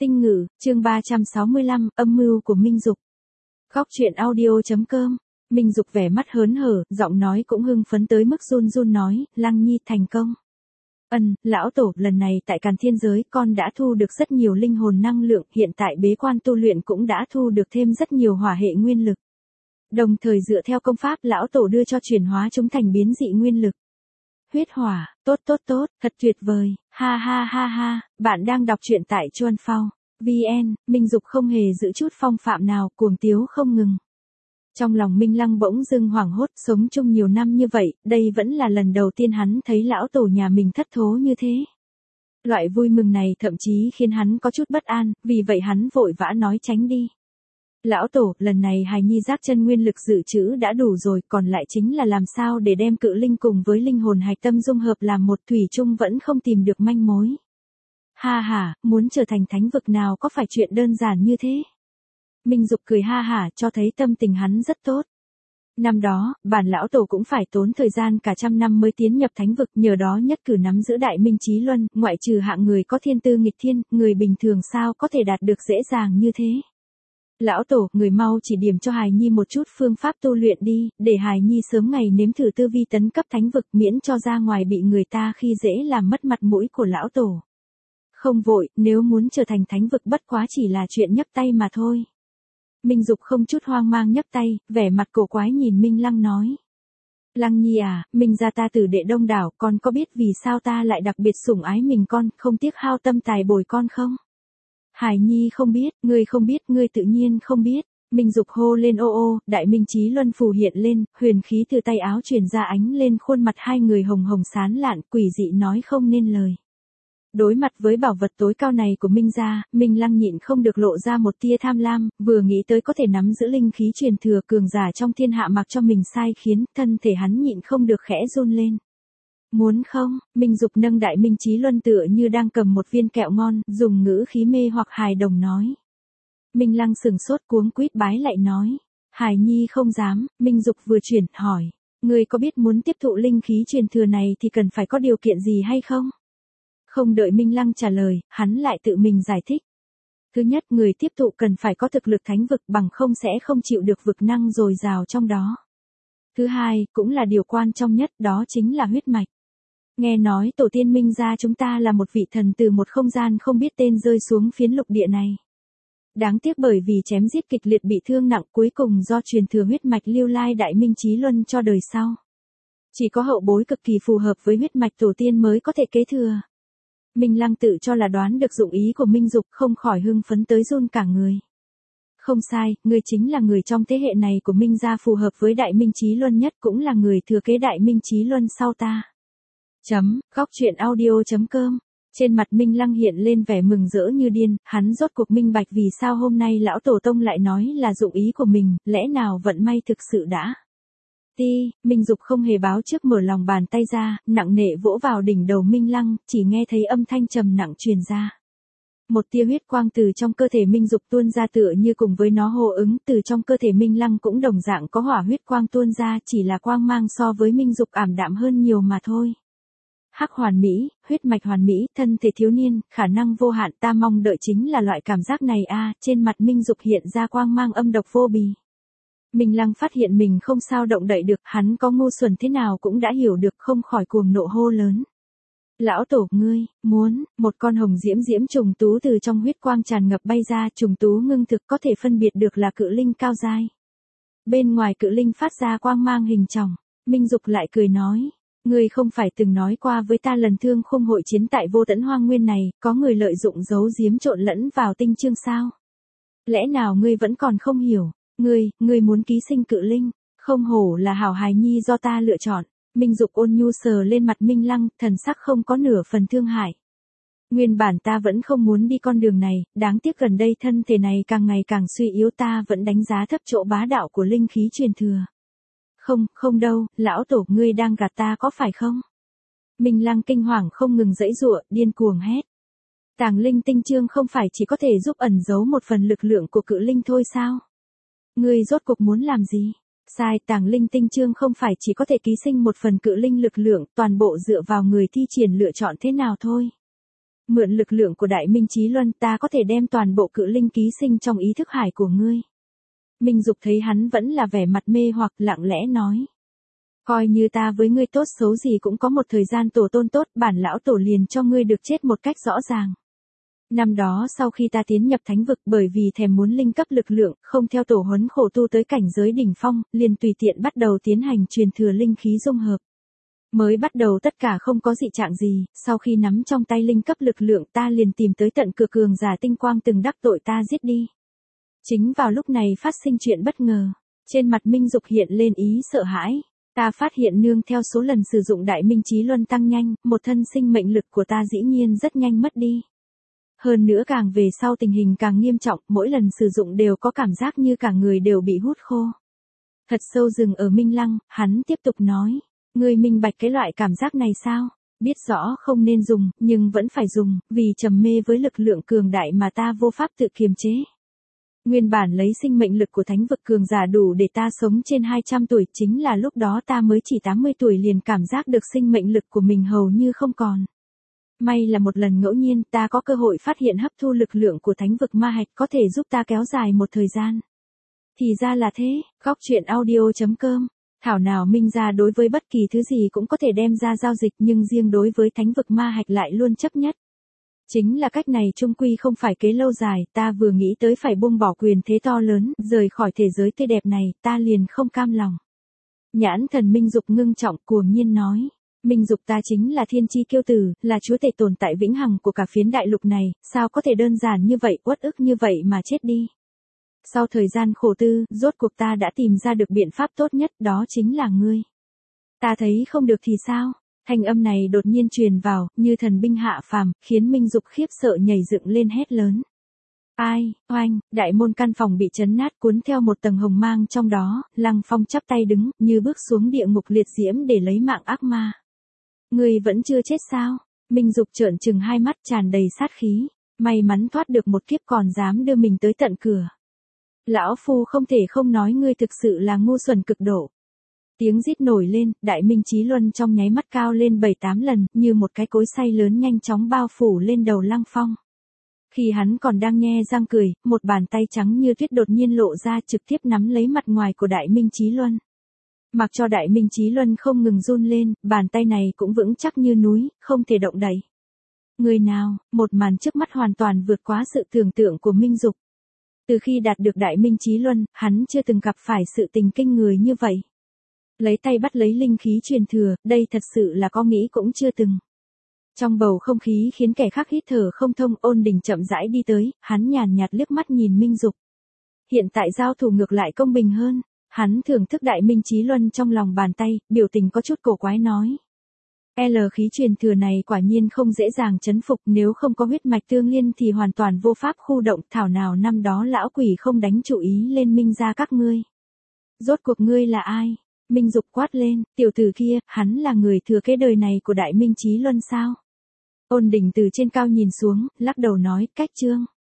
Tinh ngữ, chương 365, âm mưu của Minh Dục. Góc truyện audio.com. Minh Dục vẻ mắt hớn hở, giọng nói cũng hưng phấn tới mức run run nói, Lăng Nhi thành công. Lão tổ, lần này tại Càn Thiên Giới con đã thu được rất nhiều linh hồn năng lượng, hiện tại bế quan tu luyện cũng đã thu được thêm rất nhiều hỏa hệ nguyên lực. Đồng thời dựa theo công pháp lão tổ đưa cho chuyển hóa chúng thành biến dị nguyên lực. Huyết hỏa, tốt, thật tuyệt vời, ha ha, bạn đang đọc truyện tại Chuan Phao. VN, Minh Dục không hề giữ chút phong phạm nào, cuồng tiếu không ngừng. Trong lòng Minh Lăng bỗng dưng hoảng hốt, sống chung nhiều năm như vậy, đây vẫn là lần đầu tiên hắn thấy lão tổ nhà mình thất thố như thế. Loại vui mừng này thậm chí khiến hắn có chút bất an, vì vậy hắn vội vã nói tránh đi. Lão tổ, lần này hài nhi giác chân nguyên lực dự trữ đã đủ rồi, còn lại chính là làm sao để đem cự linh cùng với linh hồn hạch tâm dung hợp làm một, thủy chung vẫn không tìm được manh mối. Ha, muốn trở thành thánh vực nào có phải chuyện đơn giản như thế? Minh Dục cười ha hả, cho thấy tâm tình hắn rất tốt. Năm đó, bản lão tổ cũng phải tốn thời gian cả trăm năm mới tiến nhập thánh vực, nhờ đó nhất cử nắm giữ đại minh chí luân, ngoại trừ hạng người có thiên tư nghịch thiên, người bình thường sao có thể đạt được dễ dàng như thế. Lão tổ, người mau chỉ điểm cho hài nhi một chút phương pháp tu luyện đi, để hài nhi sớm ngày nếm thử tư vi tấn cấp thánh vực, miễn cho ra ngoài bị người ta khi dễ làm mất mặt mũi của lão tổ. Không vội, nếu muốn trở thành thánh vực bất quá chỉ là chuyện nhấc tay mà thôi. Minh Dục không chút hoang mang nhấc tay, vẻ mặt cổ quái nhìn Minh Lăng nói. Lăng Nhi à, Minh gia ta tử đệ đông đảo, con có biết vì sao ta lại đặc biệt sủng ái mình con, không tiếc hao tâm tài bồi con không? Hải Nhi không biết, ngươi tự nhiên không biết. Minh Dục hô lên ô, đại minh chí luân phù hiện lên, huyền khí từ tay áo truyền ra ánh lên khuôn mặt hai người hồng hồng sán lạn, quỷ dị nói không nên lời. Đối mặt với bảo vật tối cao này của Minh gia, Minh Lăng nhịn không được lộ ra một tia tham lam, vừa nghĩ tới có thể nắm giữ linh khí truyền thừa cường giả trong thiên hạ mặc cho mình sai khiến, thân thể hắn nhịn không được khẽ run lên. Muốn không? Minh Dục nâng đại minh chí luân tựa như đang cầm một viên kẹo ngon, dùng ngữ khí mê hoặc hài đồng nói. Minh Lăng sừng sốt cuống quýt bái lại nói. Hài Nhi không dám. Minh Dục vừa chuyển, hỏi. Ngươi có biết muốn tiếp thụ linh khí truyền thừa này thì cần phải có điều kiện gì hay không? Không đợi Minh Lăng trả lời, hắn lại tự mình giải thích. Thứ nhất, người tiếp thụ cần phải có thực lực thánh vực, bằng không sẽ không chịu được vực năng dồi dào trong đó. Thứ hai, cũng là điều quan trọng nhất, đó chính là huyết mạch. Nghe nói tổ tiên Minh gia chúng ta là một vị thần từ một không gian không biết tên rơi xuống phiến lục địa này. Đáng tiếc bởi vì chém giết kịch liệt bị thương nặng, cuối cùng do truyền thừa huyết mạch lưu lai đại minh chí luân cho đời sau. Chỉ có hậu bối cực kỳ phù hợp với huyết mạch tổ tiên mới có thể kế thừa. Minh Lăng tự cho là đoán được dụng ý của Minh Dục, không khỏi hưng phấn tới run cả người. Không sai, ngươi chính là người trong thế hệ này của Minh gia phù hợp với đại minh chí luân nhất, cũng là người thừa kế đại minh chí luân sau ta. Góc truyện audio.com. Trên mặt Minh Lăng hiện lên vẻ mừng rỡ như điên, hắn rốt cuộc minh bạch vì sao hôm nay lão tổ tông lại nói là dụng ý của mình, lẽ nào vận may thực sự đã. Minh Dục không hề báo trước mở lòng bàn tay ra, nặng nề vỗ vào đỉnh đầu Minh Lăng, chỉ nghe thấy âm thanh trầm nặng truyền ra. Một tia huyết quang từ trong cơ thể Minh Dục tuôn ra tựa như cùng với nó hô ứng, từ trong cơ thể Minh Lăng cũng đồng dạng có hỏa huyết quang tuôn ra, chỉ là quang mang so với Minh Dục ảm đạm hơn nhiều mà thôi. Hắc hoàn mỹ, huyết mạch hoàn mỹ, thân thể thiếu niên, khả năng vô hạn, ta mong đợi chính là loại cảm giác này a. Trên mặt Minh Dục hiện ra quang mang âm độc vô bì. Minh Lăng phát hiện mình không sao động đậy được, hắn có ngu xuẩn thế nào cũng đã hiểu được, không khỏi cuồng nộ hô lớn. Lão tổ, ngươi, muốn, một con hồng diễm trùng tú từ trong huyết quang tràn ngập bay ra, trùng tú ngưng thực có thể phân biệt được là cự linh cao giai. Bên ngoài cự linh phát ra quang mang hình tròng, Minh Dục lại cười nói. Ngươi không phải từng nói qua với ta lần thương khung hội chiến tại vô tận hoang nguyên này, có người lợi dụng giấu giếm trộn lẫn vào tinh chương sao? Lẽ nào ngươi vẫn còn không hiểu? Ngươi muốn ký sinh cự linh, không hổ là hảo hài nhi do ta lựa chọn. Minh Dục ôn nhu sờ lên mặt Minh Lăng, thần sắc không có nửa phần thương hại. Nguyên bản ta vẫn không muốn đi con đường này, đáng tiếc gần đây thân thể này càng ngày càng suy yếu, ta vẫn đánh giá thấp chỗ bá đạo của linh khí truyền thừa. Không đâu, lão tổ, ngươi đang gạt ta có phải không? Minh Lăng kinh hoàng không ngừng giãy giụa, điên cuồng hét. Tàng linh tinh chương không phải chỉ có thể giúp ẩn giấu một phần lực lượng của cự linh thôi sao? Ngươi rốt cuộc muốn làm gì? Sai, tàng linh tinh chương không phải chỉ có thể ký sinh một phần cự linh lực lượng, toàn bộ dựa vào người thi triển lựa chọn thế nào thôi. mượn lực lượng của Đại Minh Chí Luân ta có thể đem toàn bộ cự linh ký sinh trong ý thức hải của ngươi. Minh Dục thấy hắn vẫn là vẻ mặt mê hoặc, lặng lẽ nói. Coi như ta với ngươi tốt xấu gì cũng có một thời gian tổ tôn tốt, bản lão tổ liền cho ngươi được chết một cách rõ ràng. Năm đó sau khi ta tiến nhập thánh vực bởi vì thèm muốn linh cấp lực lượng, không theo tổ huấn khổ tu tới cảnh giới đỉnh phong, liền tùy tiện bắt đầu tiến hành truyền thừa linh khí dung hợp. Mới bắt đầu tất cả không có dị trạng gì, sau khi nắm trong tay linh cấp lực lượng ta liền tìm tới tận cửa cường giả tinh quang từng đắc tội ta giết đi. Chính vào lúc này phát sinh chuyện bất ngờ, trên mặt Minh Dục hiện lên ý sợ hãi. Ta phát hiện nương theo số lần sử dụng Đại Minh Chí Luân tăng nhanh, một thân sinh mệnh lực của ta dĩ nhiên rất nhanh mất đi. Hơn nữa càng về sau tình hình càng nghiêm trọng, mỗi lần sử dụng đều có cảm giác như cả người đều bị hút khô. Thật sâu dừng ở Minh Lăng, hắn tiếp tục nói. Ngươi minh bạch cái loại cảm giác này sao? Biết rõ không nên dùng, nhưng vẫn phải dùng, vì trầm mê với lực lượng cường đại mà ta vô pháp tự kiềm chế. Nguyên bản lấy sinh mệnh lực của thánh vực cường giả đủ để ta sống trên 200 tuổi, chính là lúc đó ta mới chỉ 80 tuổi liền cảm giác được sinh mệnh lực của mình hầu như không còn. May là một lần ngẫu nhiên ta có cơ hội phát hiện hấp thu lực lượng của thánh vực ma hạch có thể giúp ta kéo dài một thời gian. Thì ra là thế, góc truyện audio.com. Thảo nào Minh gia đối với bất kỳ thứ gì cũng có thể đem ra giao dịch nhưng riêng đối với thánh vực ma hạch lại luôn chấp nhất. Chính là cách này trung quy không phải kế lâu dài, ta vừa nghĩ tới phải buông bỏ quyền thế to lớn, rời khỏi thế giới tươi đẹp này, ta liền không cam lòng. Nhãn thần Minh Dục ngưng trọng cuồng nhiên nói. Minh Dục ta chính là thiên chi kiêu tử, là chúa tể tồn tại vĩnh hằng của cả phiến đại lục này, sao có thể đơn giản như vậy, uất ức như vậy mà chết đi. Sau thời gian khổ tư, rốt cuộc ta đã tìm ra được biện pháp tốt nhất, đó chính là ngươi. Ta thấy không được thì sao? Thanh âm này đột nhiên truyền vào, như thần binh hạ phàm, khiến Minh Dục khiếp sợ nhảy dựng lên hét lớn. Ai, oanh, đại môn căn phòng bị chấn nát cuốn theo một tầng hồng mang trong đó, Lăng Phong chắp tay đứng, như bước xuống địa ngục liệt diễm để lấy mạng ác ma. Ngươi vẫn chưa chết sao? Minh Dục trợn trừng hai mắt tràn đầy sát khí, may mắn thoát được một kiếp còn dám đưa mình tới tận cửa. Lão phu không thể không nói ngươi thực sự là ngu xuẩn cực độ. Tiếng rít nổi lên, Đại Minh Chí Luân trong nháy mắt cao lên 7-8 lần, như một cái cối xay lớn nhanh chóng bao phủ lên đầu Lăng Phong. Khi hắn còn đang nhe răng cười, một bàn tay trắng như tuyết đột nhiên lộ ra trực tiếp nắm lấy mặt ngoài của Đại Minh Chí Luân. Mặc cho Đại Minh Chí Luân không ngừng run lên, bàn tay này cũng vững chắc như núi, không thể động đậy. Người nào, một màn trước mắt hoàn toàn vượt quá sự tưởng tượng của Minh Dục. Từ khi đạt được Đại Minh Chí Luân, hắn chưa từng gặp phải sự tình kinh người như vậy. Lấy tay bắt lấy linh khí truyền thừa, đây thật sự là có nghĩ cũng chưa từng. Trong bầu không khí khiến kẻ khác hít thở không thông, Ôn Đình chậm rãi đi tới, hắn nhàn nhạt liếc mắt nhìn Minh Dục. Hiện tại giao thủ ngược lại công bình hơn, hắn thưởng thức Đại Minh Chí Luân trong lòng bàn tay, biểu tình có chút cổ quái nói. Khí truyền thừa này quả nhiên không dễ dàng chấn phục, nếu không có huyết mạch tương liên thì hoàn toàn vô pháp khu động, thảo nào năm đó lão quỷ không đánh chú ý lên Minh gia các ngươi. Rốt cuộc ngươi là ai? Minh Dục quát lên, tiểu tử kia, hắn là người thừa kế đời này của Đại Minh Chí Luân sao? Ôn Đình từ trên cao nhìn xuống, lắc đầu nói, cách chương.